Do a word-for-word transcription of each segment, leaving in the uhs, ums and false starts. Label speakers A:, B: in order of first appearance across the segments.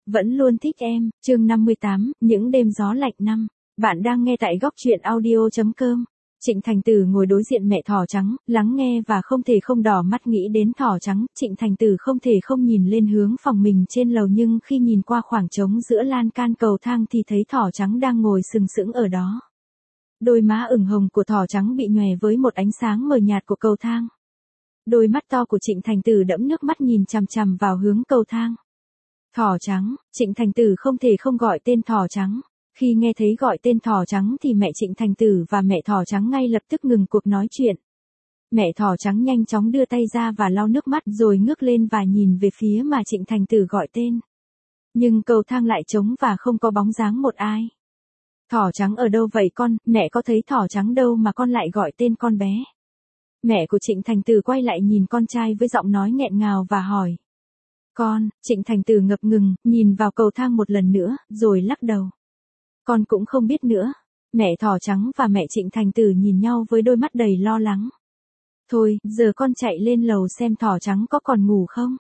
A: Vẫn luôn thích em, chương năm mươi tám, những đêm gió lạnh năm. Bạn đang nghe tại góc truyện audio chấm com. Trịnh Thành Tử ngồi đối diện mẹ thỏ trắng, lắng nghe và không thể không đỏ mắt nghĩ đến thỏ trắng. Trịnh Thành Tử không thể không nhìn lên hướng phòng mình trên lầu, nhưng khi nhìn qua khoảng trống giữa lan can cầu thang thì thấy thỏ trắng đang ngồi sừng sững ở đó. Đôi má ửng hồng của thỏ trắng bị nhòe với một ánh sáng mờ nhạt của cầu thang. Đôi mắt to của Trịnh Thành Tử đẫm nước mắt nhìn chằm chằm vào hướng cầu thang. Thỏ trắng, Trịnh Thành Tử không thể không gọi tên thỏ trắng. Khi nghe thấy gọi tên thỏ trắng thì mẹ Trịnh Thành Tử và mẹ thỏ trắng ngay lập tức ngừng cuộc nói chuyện. Mẹ thỏ trắng nhanh chóng đưa tay ra và lau nước mắt rồi ngước lên và nhìn về phía mà Trịnh Thành Tử gọi tên. Nhưng cầu thang lại trống và không có bóng dáng một ai. Thỏ trắng ở đâu vậy con, mẹ có thấy thỏ trắng đâu mà con lại gọi tên con bé. Mẹ của Trịnh Thành Tử quay lại nhìn con trai với giọng nói nghẹn ngào và hỏi. Con, Trịnh Thành Tử ngập ngừng, nhìn vào cầu thang một lần nữa, rồi lắc đầu. Con cũng không biết nữa. Mẹ thỏ trắng và mẹ Trịnh Thành Tử nhìn nhau với đôi mắt đầy lo lắng. Thôi, giờ con chạy lên lầu xem thỏ trắng có còn ngủ không.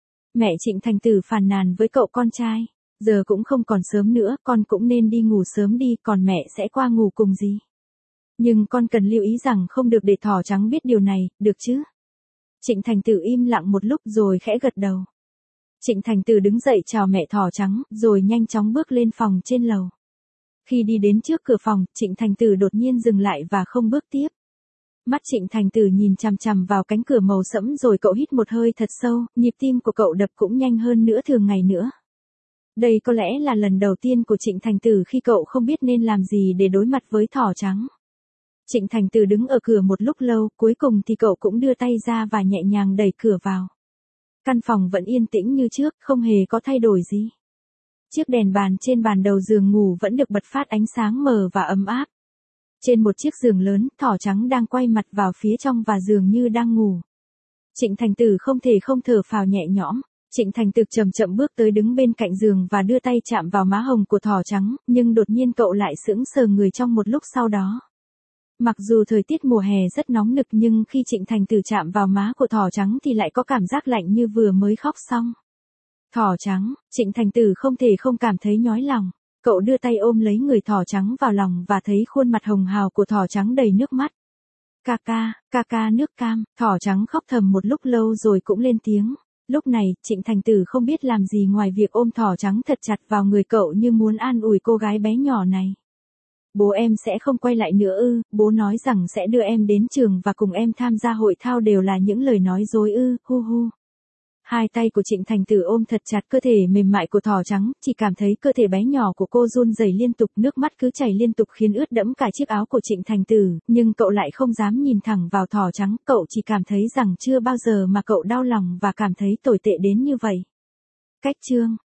A: Mẹ Trịnh Thành Tử phàn nàn với cậu con trai. Giờ cũng không còn sớm nữa, con cũng nên đi ngủ sớm đi, còn mẹ sẽ qua ngủ cùng gì. Nhưng con cần lưu ý rằng không được để thỏ trắng biết điều này, được chứ? Trịnh Thành Tử im lặng một lúc rồi khẽ gật đầu. Trịnh Thành Tử đứng dậy chào mẹ thỏ trắng, rồi nhanh chóng bước lên phòng trên lầu. Khi đi đến trước cửa phòng, Trịnh Thành Tử đột nhiên dừng lại và không bước tiếp. Mắt Trịnh Thành Tử nhìn chằm chằm vào cánh cửa màu sẫm rồi cậu hít một hơi thật sâu, nhịp tim của cậu đập cũng nhanh hơn nữa thường ngày nữa. Đây có lẽ là lần đầu tiên của Trịnh Thành Tử khi cậu không biết nên làm gì để đối mặt với thỏ trắng. Trịnh Thành Tử đứng ở cửa một lúc lâu, cuối cùng thì cậu cũng đưa tay ra và nhẹ nhàng đẩy cửa vào. Căn phòng vẫn yên tĩnh như trước, không hề có thay đổi gì. Chiếc đèn bàn trên bàn đầu giường ngủ vẫn được bật phát ánh sáng mờ và ấm áp. Trên một chiếc giường lớn, thỏ trắng đang quay mặt vào phía trong và dường như đang ngủ. Trịnh Thành Tử không thể không thở phào nhẹ nhõm. Trịnh Thành Tử chậm chậm bước tới đứng bên cạnh giường và đưa tay chạm vào má hồng của thỏ trắng, nhưng đột nhiên cậu lại sững sờ người trong một lúc sau đó. Mặc dù thời tiết mùa hè rất nóng nực nhưng khi Trịnh Thành Tử chạm vào má của thỏ trắng thì lại có cảm giác lạnh như vừa mới khóc xong. Thỏ trắng, Trịnh Thành Tử không thể không cảm thấy nhói lòng. Cậu đưa tay ôm lấy người thỏ trắng vào lòng và thấy khuôn mặt hồng hào của thỏ trắng đầy nước mắt. Ca ca, ca ca nước cam, thỏ trắng khóc thầm một lúc lâu rồi cũng lên tiếng. Lúc này, Trịnh Thành Tử không biết làm gì ngoài việc ôm thỏ trắng thật chặt vào người cậu như muốn an ủi cô gái bé nhỏ này. Bố em sẽ không quay lại nữa ư, bố nói rằng sẽ đưa em đến trường và cùng em tham gia hội thao đều là những lời nói dối ư, hu hu. Hai tay của Trịnh Thành Tử ôm thật chặt cơ thể mềm mại của thỏ trắng, chỉ cảm thấy cơ thể bé nhỏ của cô run rẩy liên tục, nước mắt cứ chảy liên tục khiến ướt đẫm cả chiếc áo của Trịnh Thành Tử, nhưng cậu lại không dám nhìn thẳng vào thỏ trắng, cậu chỉ cảm thấy rằng chưa bao giờ mà cậu đau lòng và cảm thấy tồi tệ đến như vậy. Cách chương